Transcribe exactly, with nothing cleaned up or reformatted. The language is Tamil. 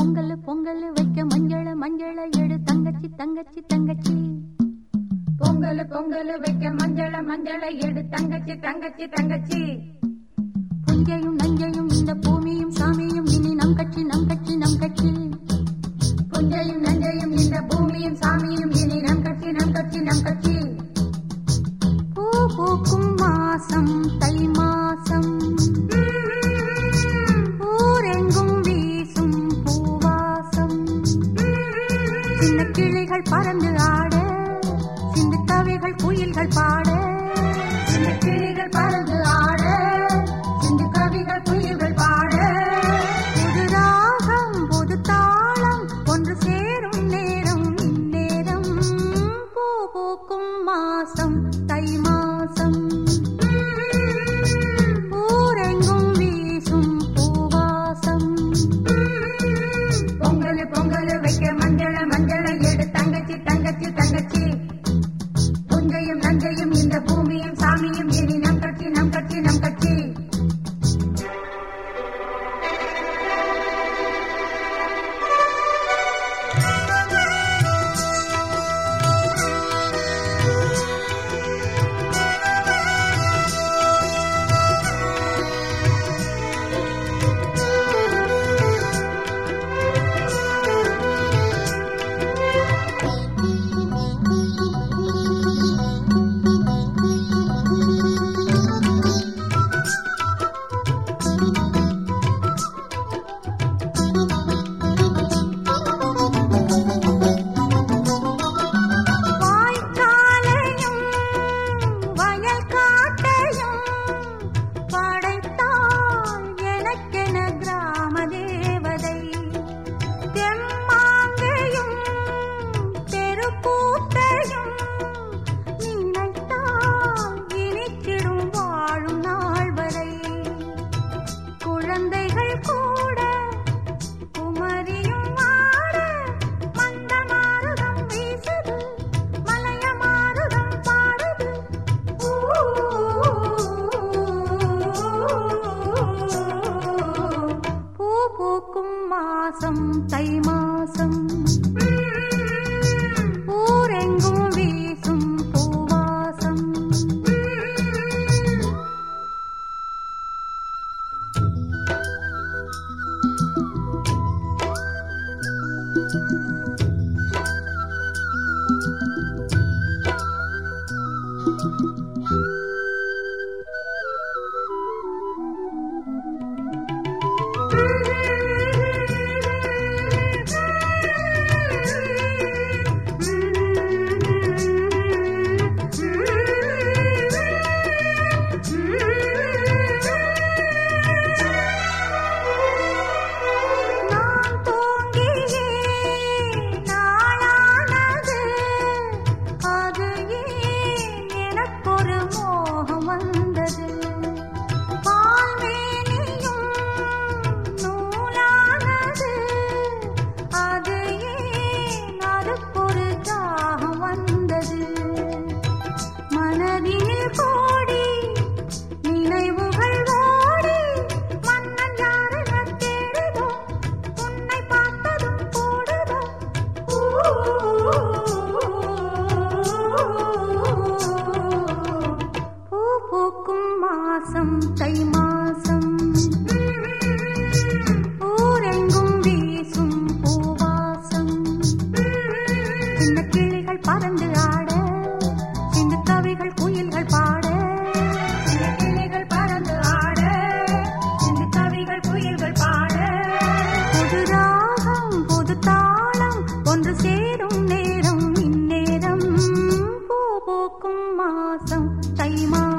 பொங்கல் பொங்கல் வைக்க மஞ்சள மஞ்சள எடு தங்கச்சி தங்கச்சி தங்கச்சி. பொங்கல் பொங்கல் வைக்க மஞ்சள மஞ்சள எடு தங்கச்சி தங்கச்சி தங்கச்சி. புஞ்சையும் நஞ்சையும் இந்த பூமியும் சாமியும் இனி நம் கட்சி நம் கட்சி நம் கட்சி. புஞ்சையும் நஞ்சையும் இந்த பூமியும் சாமியும் இனி நம் கட்சி நம் கட்சி நம் கட்சி. பூ பூக்கும் மாசம் தை மாசம், ஊரெங்கும் வீசும் பூவாசம். சின்ன கிளிகள் பறந்து ஆட, சிந்து கவிகள் குயில்கள் பாட. சின்ன கிளிகள் பறந்து ஆட, சிந்து கவிகள் குயில்கள் பாட. புது ராகம் புது தாளம் ஒன்று சேரும் நேரம் இந்நேரம். பூ பூக்கும் மாசம் தை மாசம், ஊரெங்கும் வீசும் பூவாசம். பொங்கல் பொங்கல் வைக்க மஞ்சள மஞ்சள எடு தங்கச்சி தங்கச்சி தங்கச்சி. புஞ்சையும் நஞ்சையும் இந்த பூமியும் சாமியும் இனி நம் கட்சி நம் கட்சி நம் கட்சி. மாசம் தை மாசம், ஊரெங்கும் வீசும் பூவாசம். மாசம் தை மாசம், ஊரெங்கும் வீசும் பூவாசம். சின்ன கிளிகள் பறந்து ஆட, சிந்து கவிகள் குயில்கள் பாட. சின்ன கிளிகள் பறந்து ஆட, சிந்து கவிகள் குயில்கள் பாட. புது ராகம் புது தாளம் ஒன்று சேரும் நேரம் இந்நேரம். பூ பூக்கும் மாசம் தை மாசம்.